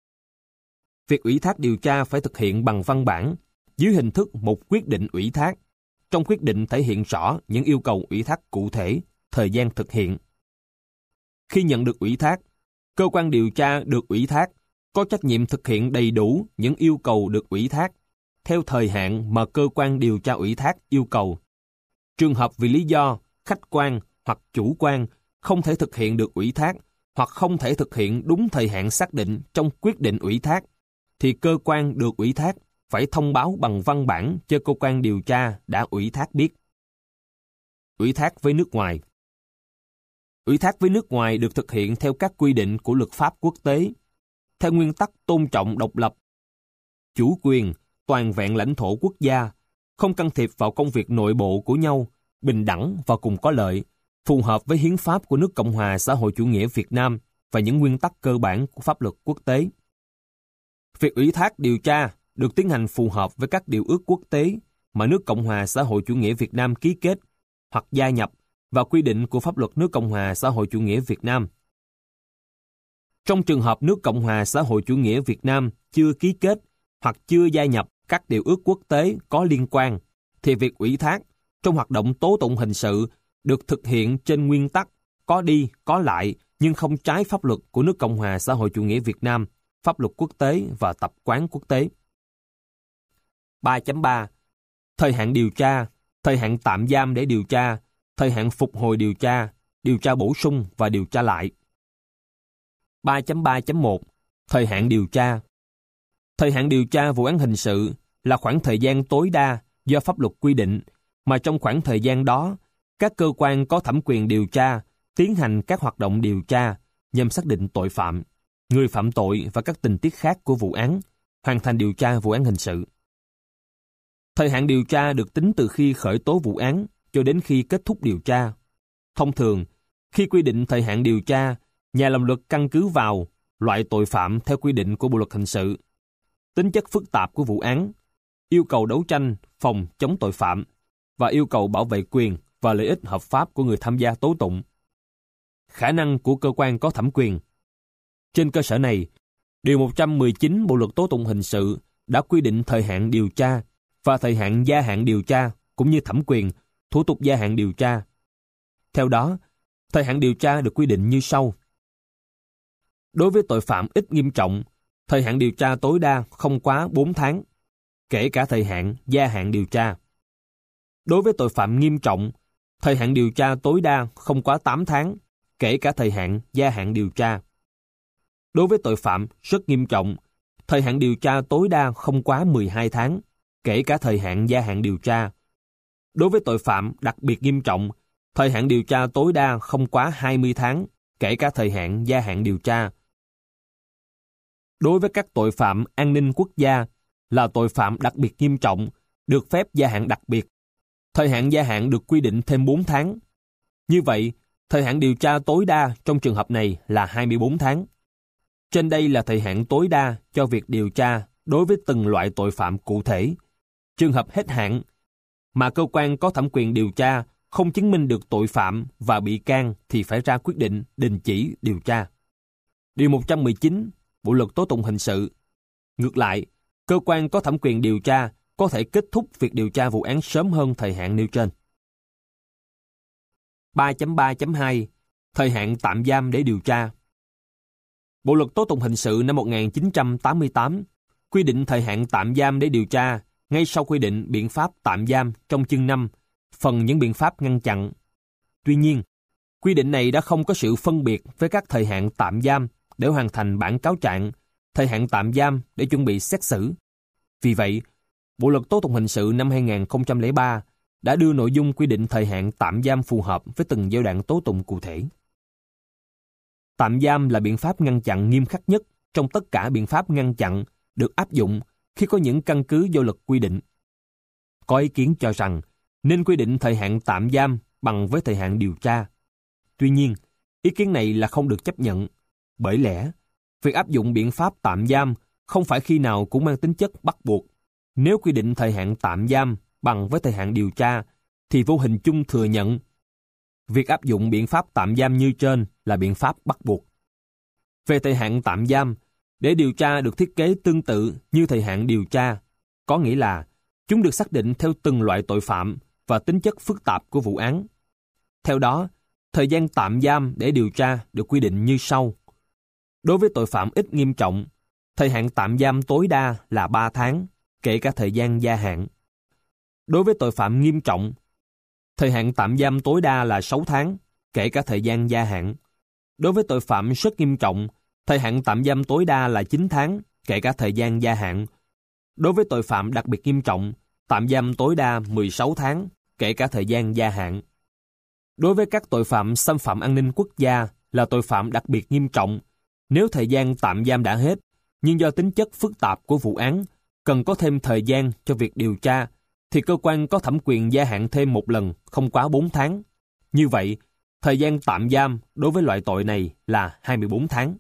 Việc ủy thác điều tra phải thực hiện bằng văn bản, dưới hình thức một quyết định ủy thác. Trong quyết định thể hiện rõ những yêu cầu ủy thác cụ thể, thời gian thực hiện. Khi nhận được ủy thác, cơ quan điều tra được ủy thác có trách nhiệm thực hiện đầy đủ những yêu cầu được ủy thác theo thời hạn mà cơ quan điều tra ủy thác yêu cầu. Trường hợp vì lý do khách quan hoặc chủ quan không thể thực hiện được ủy thác hoặc không thể thực hiện đúng thời hạn xác định trong quyết định ủy thác, thì cơ quan được ủy thác phải thông báo bằng văn bản cho cơ quan điều tra đã ủy thác biết. Ủy thác với nước ngoài. Ủy thác với nước ngoài được thực hiện theo các quy định của luật pháp quốc tế, theo nguyên tắc tôn trọng độc lập, chủ quyền, toàn vẹn lãnh thổ quốc gia, không can thiệp vào công việc nội bộ của nhau, bình đẳng và cùng có lợi, phù hợp với hiến pháp của nước Cộng hòa xã hội chủ nghĩa Việt Nam và những nguyên tắc cơ bản của pháp luật quốc tế. Việc ủy thác điều tra được tiến hành phù hợp với các điều ước quốc tế mà nước Cộng hòa xã hội chủ nghĩa Việt Nam ký kết hoặc gia nhập và quy định của pháp luật nước Cộng hòa xã hội chủ nghĩa Việt Nam. Trong trường hợp nước Cộng hòa xã hội chủ nghĩa Việt Nam chưa ký kết hoặc chưa gia nhập các điều ước quốc tế có liên quan, thì việc ủy thác trong hoạt động tố tụng hình sự được thực hiện trên nguyên tắc có đi, có lại nhưng không trái pháp luật của nước Cộng hòa xã hội chủ nghĩa Việt Nam, pháp luật quốc tế và tập quán quốc tế. 3.3. Thời hạn điều tra, thời hạn tạm giam để điều tra, thời hạn phục hồi điều tra bổ sung và điều tra lại. 3.3.1. Thời hạn điều tra. Thời hạn điều tra vụ án hình sự là khoảng thời gian tối đa do pháp luật quy định, mà trong khoảng thời gian đó, các cơ quan có thẩm quyền điều tra tiến hành các hoạt động điều tra nhằm xác định tội phạm, người phạm tội và các tình tiết khác của vụ án, hoàn thành điều tra vụ án hình sự. Thời hạn điều tra được tính từ khi khởi tố vụ án cho đến khi kết thúc điều tra. Thông thường, khi quy định thời hạn điều tra, nhà làm luật căn cứ vào loại tội phạm theo quy định của Bộ luật hình sự, tính chất phức tạp của vụ án, yêu cầu đấu tranh phòng chống tội phạm và yêu cầu bảo vệ quyền và lợi ích hợp pháp của người tham gia tố tụng, khả năng của cơ quan có thẩm quyền. Trên cơ sở này, Điều 119 Bộ luật tố tụng hình sự đã quy định thời hạn điều tra và thời hạn gia hạn điều tra cũng như thẩm quyền, thủ tục gia hạn điều tra. Theo đó, thời hạn điều tra được quy định như sau. Đối với tội phạm ít nghiêm trọng, thời hạn điều tra tối đa không quá 4 tháng, kể cả thời hạn gia hạn điều tra. Đối với tội phạm nghiêm trọng, thời hạn điều tra tối đa không quá 8 tháng, kể cả thời hạn gia hạn điều tra. Đối với tội phạm rất nghiêm trọng, thời hạn điều tra tối đa không quá 12 tháng, kể cả thời hạn gia hạn điều tra. Đối với tội phạm đặc biệt nghiêm trọng, thời hạn điều tra tối đa không quá 20 tháng, kể cả thời hạn gia hạn điều tra. Đối với các tội phạm an ninh quốc gia là tội phạm đặc biệt nghiêm trọng, được phép gia hạn đặc biệt. Thời hạn gia hạn được quy định thêm 4 tháng. Như vậy, thời hạn điều tra tối đa trong trường hợp này là 24 tháng. Trên đây là thời hạn tối đa cho việc điều tra đối với từng loại tội phạm cụ thể. Trường hợp hết hạn mà cơ quan có thẩm quyền điều tra không chứng minh được tội phạm và bị can thì phải ra quyết định đình chỉ điều tra. Điều 119 Bộ luật tố tụng hình sự. Ngược lại, cơ quan có thẩm quyền điều tra có thể kết thúc việc điều tra vụ án sớm hơn thời hạn nêu trên. 3.3.2 Thời hạn tạm giam để điều tra. Bộ luật tố tụng hình sự năm 1988 quy định thời hạn tạm giam để điều tra ngay sau quy định biện pháp tạm giam trong chương 5, phần những biện pháp ngăn chặn. Tuy nhiên, quy định này đã không có sự phân biệt với các thời hạn tạm giam để hoàn thành bản cáo trạng, thời hạn tạm giam để chuẩn bị xét xử. Vì vậy, Bộ luật tố tụng hình sự năm 2003 đã đưa nội dung quy định thời hạn tạm giam phù hợp với từng giai đoạn tố tụng cụ thể. Tạm giam là biện pháp ngăn chặn nghiêm khắc nhất trong tất cả biện pháp ngăn chặn được áp dụng khi có những căn cứ do luật quy định. Có ý kiến cho rằng nên quy định thời hạn tạm giam bằng với thời hạn điều tra. Tuy nhiên, ý kiến này là không được chấp nhận, bởi lẽ việc áp dụng biện pháp tạm giam không phải khi nào cũng mang tính chất bắt buộc. Nếu quy định thời hạn tạm giam bằng với thời hạn điều tra, thì vô hình chung thừa nhận việc áp dụng biện pháp tạm giam như trên là biện pháp bắt buộc. Về thời hạn tạm giam, để điều tra được thiết kế tương tự như thời hạn điều tra, có nghĩa là chúng được xác định theo từng loại tội phạm và tính chất phức tạp của vụ án. Theo đó, thời gian tạm giam để điều tra được quy định như sau. Đối với tội phạm ít nghiêm trọng, thời hạn tạm giam tối đa là 3 tháng, kể cả thời gian gia hạn. Đối với tội phạm nghiêm trọng, thời hạn tạm giam tối đa là 6 tháng, kể cả thời gian gia hạn. Đối với tội phạm rất nghiêm trọng, thời hạn tạm giam tối đa là 9 tháng, kể cả thời gian gia hạn. Đối với tội phạm đặc biệt nghiêm trọng, tạm giam tối đa 16 tháng, kể cả thời gian gia hạn. Đối với các tội phạm xâm phạm an ninh quốc gia là tội phạm đặc biệt nghiêm trọng, nếu thời gian tạm giam đã hết, nhưng do tính chất phức tạp của vụ án, cần có thêm thời gian cho việc điều tra, thì cơ quan có thẩm quyền gia hạn thêm một lần không quá 4 tháng. Như vậy, thời gian tạm giam đối với loại tội này là 24 tháng.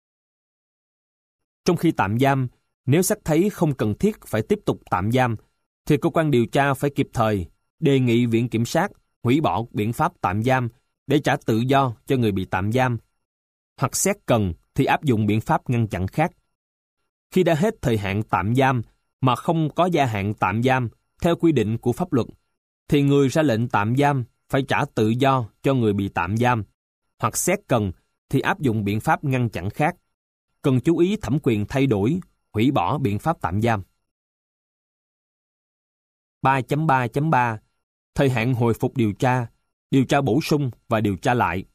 Trong khi tạm giam, nếu xét thấy không cần thiết phải tiếp tục tạm giam, thì cơ quan điều tra phải kịp thời đề nghị Viện Kiểm sát hủy bỏ biện pháp tạm giam để trả tự do cho người bị tạm giam, hoặc xét cần thì áp dụng biện pháp ngăn chặn khác. Khi đã hết thời hạn tạm giam mà không có gia hạn tạm giam theo quy định của pháp luật, thì người ra lệnh tạm giam phải trả tự do cho người bị tạm giam, hoặc xét cần thì áp dụng biện pháp ngăn chặn khác. Cần chú ý thẩm quyền thay đổi, hủy bỏ biện pháp tạm giam. 3.3.3 Thời hạn hồi phục điều tra bổ sung và điều tra lại.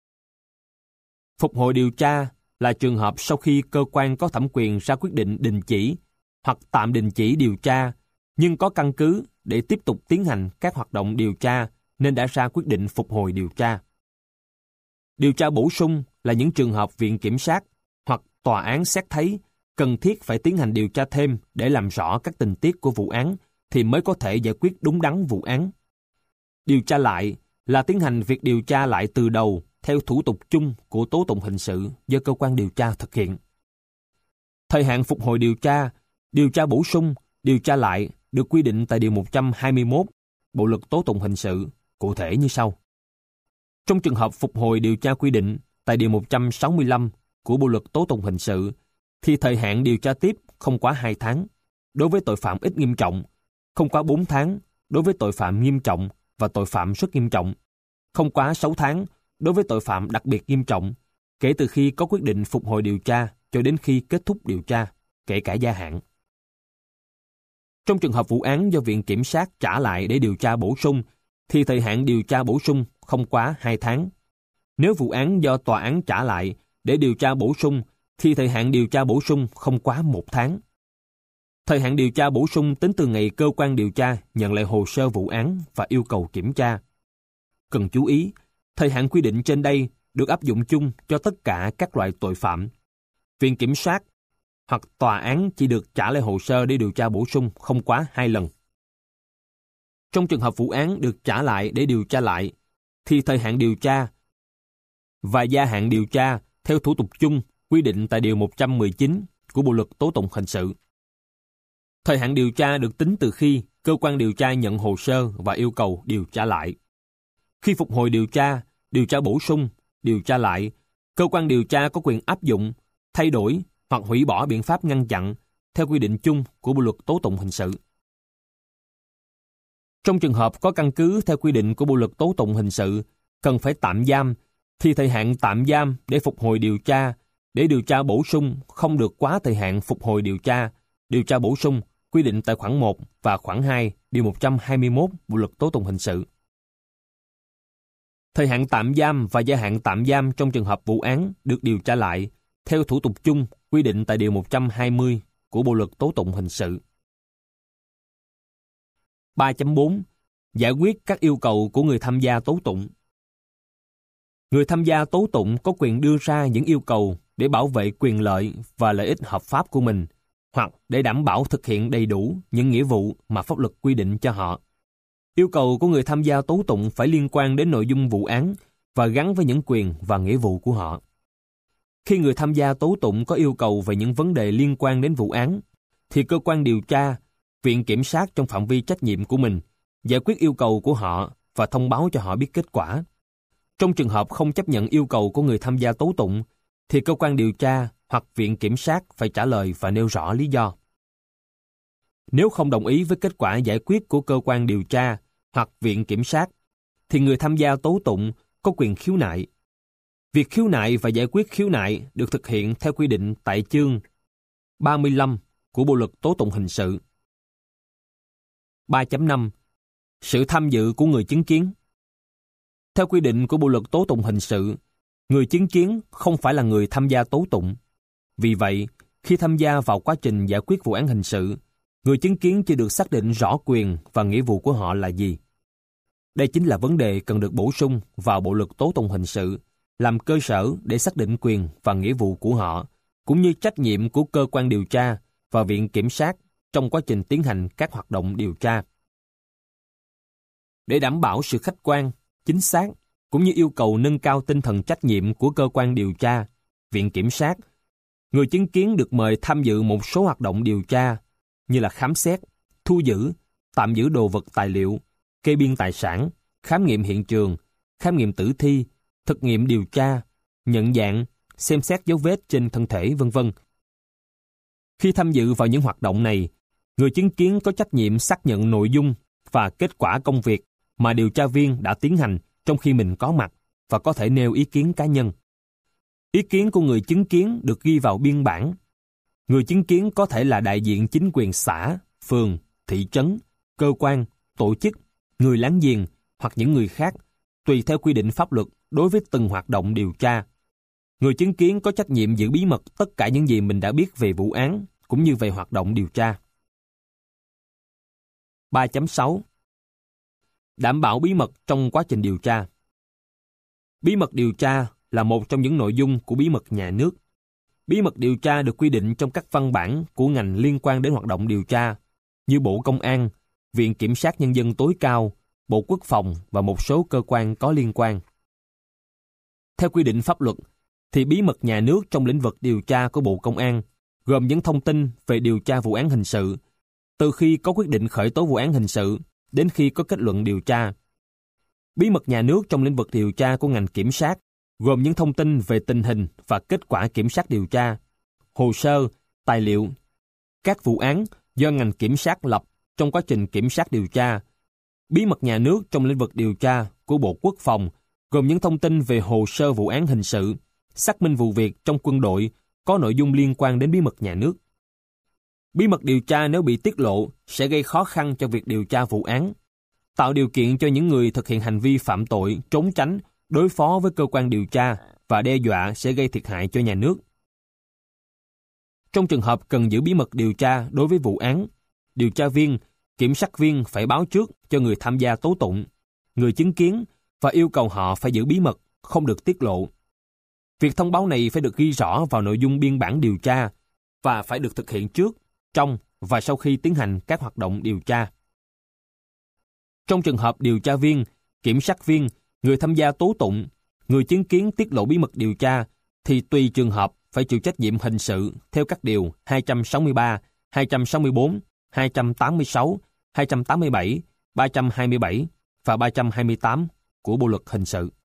Phục hồi điều tra là trường hợp sau khi cơ quan có thẩm quyền ra quyết định đình chỉ hoặc tạm đình chỉ điều tra, nhưng có căn cứ để tiếp tục tiến hành các hoạt động điều tra nên đã ra quyết định phục hồi điều tra. Điều tra bổ sung là những trường hợp Viện Kiểm sát hoặc tòa án xét thấy cần thiết phải tiến hành điều tra thêm để làm rõ các tình tiết của vụ án thì mới có thể giải quyết đúng đắn vụ án. Điều tra lại là tiến hành việc điều tra lại từ đầu theo thủ tục chung của tố tụng hình sự do cơ quan điều tra thực hiện. Thời hạn phục hồi điều tra bổ sung, điều tra lại được quy định tại Điều 121 Bộ luật tố tụng hình sự, cụ thể như sau. Trong trường hợp phục hồi điều tra quy định tại Điều 165 của Bộ luật tố tụng hình sự, thì thời hạn điều tra tiếp không quá 2 tháng đối với tội phạm ít nghiêm trọng, không quá 4 tháng đối với tội phạm nghiêm trọng và tội phạm rất nghiêm trọng, không quá 6 tháng đối với tội phạm đặc biệt nghiêm trọng, kể từ khi có quyết định phục hồi điều tra cho đến khi kết thúc điều tra, kể cả gia hạn. Trong trường hợp vụ án do Viện Kiểm sát trả lại để điều tra bổ sung, thì thời hạn điều tra bổ sung không quá 2 tháng. Nếu vụ án do tòa án trả lại để điều tra bổ sung, thì thời hạn điều tra bổ sung không quá 1 tháng. Thời hạn điều tra bổ sung tính từ ngày cơ quan điều tra nhận lại hồ sơ vụ án và yêu cầu kiểm tra. Cần chú ý, thời hạn quy định trên đây được áp dụng chung cho tất cả các loại tội phạm. Viện Kiểm sát hoặc tòa án chỉ được trả lại hồ sơ để điều tra bổ sung không quá 2 lần. Trong trường hợp vụ án được trả lại để điều tra lại, thì thời hạn điều tra và gia hạn điều tra theo thủ tục chung quy định tại Điều 119 của Bộ luật tố tụng hình sự. Thời hạn điều tra được tính từ khi cơ quan điều tra nhận hồ sơ và yêu cầu điều tra lại. Khi phục hồi điều tra bổ sung, điều tra lại, cơ quan điều tra có quyền áp dụng, thay đổi hoặc hủy bỏ biện pháp ngăn chặn theo quy định chung của Bộ luật tố tụng hình sự. Trong trường hợp có căn cứ theo quy định của Bộ luật tố tụng hình sự, cần phải tạm giam, thì thời hạn tạm giam để phục hồi điều tra bổ sung không được quá thời hạn phục hồi điều tra bổ sung quy định tại khoản 1 và khoản 2 điều 121 Bộ luật tố tụng hình sự. Thời hạn tạm giam và gia hạn tạm giam trong trường hợp vụ án được điều tra lại theo thủ tục chung quy định tại điều 120 của Bộ luật tố tụng hình sự. 3.4. Giải quyết các yêu cầu của người tham gia tố tụng. Người tham gia tố tụng có quyền đưa ra những yêu cầu để bảo vệ quyền lợi và lợi ích hợp pháp của mình, hoặc để đảm bảo thực hiện đầy đủ những nghĩa vụ mà pháp luật quy định cho họ. Yêu cầu của người tham gia tố tụng phải liên quan đến nội dung vụ án và gắn với những quyền và nghĩa vụ của họ. Khi người tham gia tố tụng có yêu cầu về những vấn đề liên quan đến vụ án, thì cơ quan điều tra, viện kiểm sát trong phạm vi trách nhiệm của mình giải quyết yêu cầu của họ và thông báo cho họ biết kết quả. Trong trường hợp không chấp nhận yêu cầu của người tham gia tố tụng, thì cơ quan điều tra hoặc viện kiểm sát phải trả lời và nêu rõ lý do. Nếu không đồng ý với kết quả giải quyết của cơ quan điều tra hoặc viện kiểm sát, thì người tham gia tố tụng có quyền khiếu nại. Việc khiếu nại và giải quyết khiếu nại được thực hiện theo quy định tại chương 35 của Bộ luật tố tụng hình sự. 3.5. Sự tham dự của người chứng kiến. Theo quy định của Bộ luật tố tụng hình sự, người chứng kiến không phải là người tham gia tố tụng. Vì vậy, khi tham gia vào quá trình giải quyết vụ án hình sự, người chứng kiến chưa được xác định rõ quyền và nghĩa vụ của họ là gì. Đây chính là vấn đề cần được bổ sung vào Bộ luật tố tụng hình sự, làm cơ sở để xác định quyền và nghĩa vụ của họ, cũng như trách nhiệm của cơ quan điều tra và viện kiểm sát trong quá trình tiến hành các hoạt động điều tra. Để đảm bảo sự khách quan, chính xác, cũng như yêu cầu nâng cao tinh thần trách nhiệm của cơ quan điều tra, viện kiểm sát, người chứng kiến được mời tham dự một số hoạt động điều tra như là khám xét, thu giữ, tạm giữ đồ vật tài liệu, kê biên tài sản, khám nghiệm hiện trường, khám nghiệm tử thi, thực nghiệm điều tra, nhận dạng, xem xét dấu vết trên thân thể, v.v. Khi tham dự vào những hoạt động này, người chứng kiến có trách nhiệm xác nhận nội dung và kết quả công việc mà điều tra viên đã tiến hành trong khi mình có mặt và có thể nêu ý kiến cá nhân. Ý kiến của người chứng kiến được ghi vào biên bản. Người chứng kiến có thể là đại diện chính quyền xã, phường, thị trấn, cơ quan, tổ chức, người láng giềng hoặc những người khác, tùy theo quy định pháp luật đối với từng hoạt động điều tra. Người chứng kiến có trách nhiệm giữ bí mật tất cả những gì mình đã biết về vụ án cũng như về hoạt động điều tra. 3.6. Đảm bảo bí mật trong quá trình điều tra. Bí mật điều tra là một trong những nội dung của bí mật nhà nước. Bí mật điều tra được quy định trong các văn bản của ngành liên quan đến hoạt động điều tra, như Bộ Công an, Viện Kiểm sát Nhân dân tối cao, Bộ Quốc phòng và một số cơ quan có liên quan. Theo quy định pháp luật, thì bí mật nhà nước trong lĩnh vực điều tra của Bộ Công an gồm những thông tin về điều tra vụ án hình sự, từ khi có quyết định khởi tố vụ án hình sự đến khi có kết luận điều tra. Bí mật nhà nước trong lĩnh vực điều tra của ngành kiểm sát gồm những thông tin về tình hình và kết quả kiểm sát điều tra, hồ sơ, tài liệu, các vụ án do ngành kiểm sát lập trong quá trình kiểm sát điều tra. Bí mật nhà nước trong lĩnh vực điều tra của Bộ Quốc phòng gồm những thông tin về hồ sơ vụ án hình sự, xác minh vụ việc trong quân đội có nội dung liên quan đến bí mật nhà nước. Bí mật điều tra nếu bị tiết lộ sẽ gây khó khăn cho việc điều tra vụ án, tạo điều kiện cho những người thực hiện hành vi phạm tội trốn tránh, đối phó với cơ quan điều tra và đe dọa sẽ gây thiệt hại cho nhà nước. Trong trường hợp cần giữ bí mật điều tra đối với vụ án, điều tra viên, kiểm sát viên phải báo trước cho người tham gia tố tụng, người chứng kiến và yêu cầu họ phải giữ bí mật, không được tiết lộ. Việc thông báo này phải được ghi rõ vào nội dung biên bản điều tra và phải được thực hiện trước, trong và sau khi tiến hành các hoạt động điều tra. Trong trường hợp điều tra viên, kiểm sát viên, người tham gia tố tụng, người chứng kiến tiết lộ bí mật điều tra, thì tùy trường hợp phải chịu trách nhiệm hình sự theo các điều 263, 264, 286, 287, 327 và 328 của Bộ luật hình sự.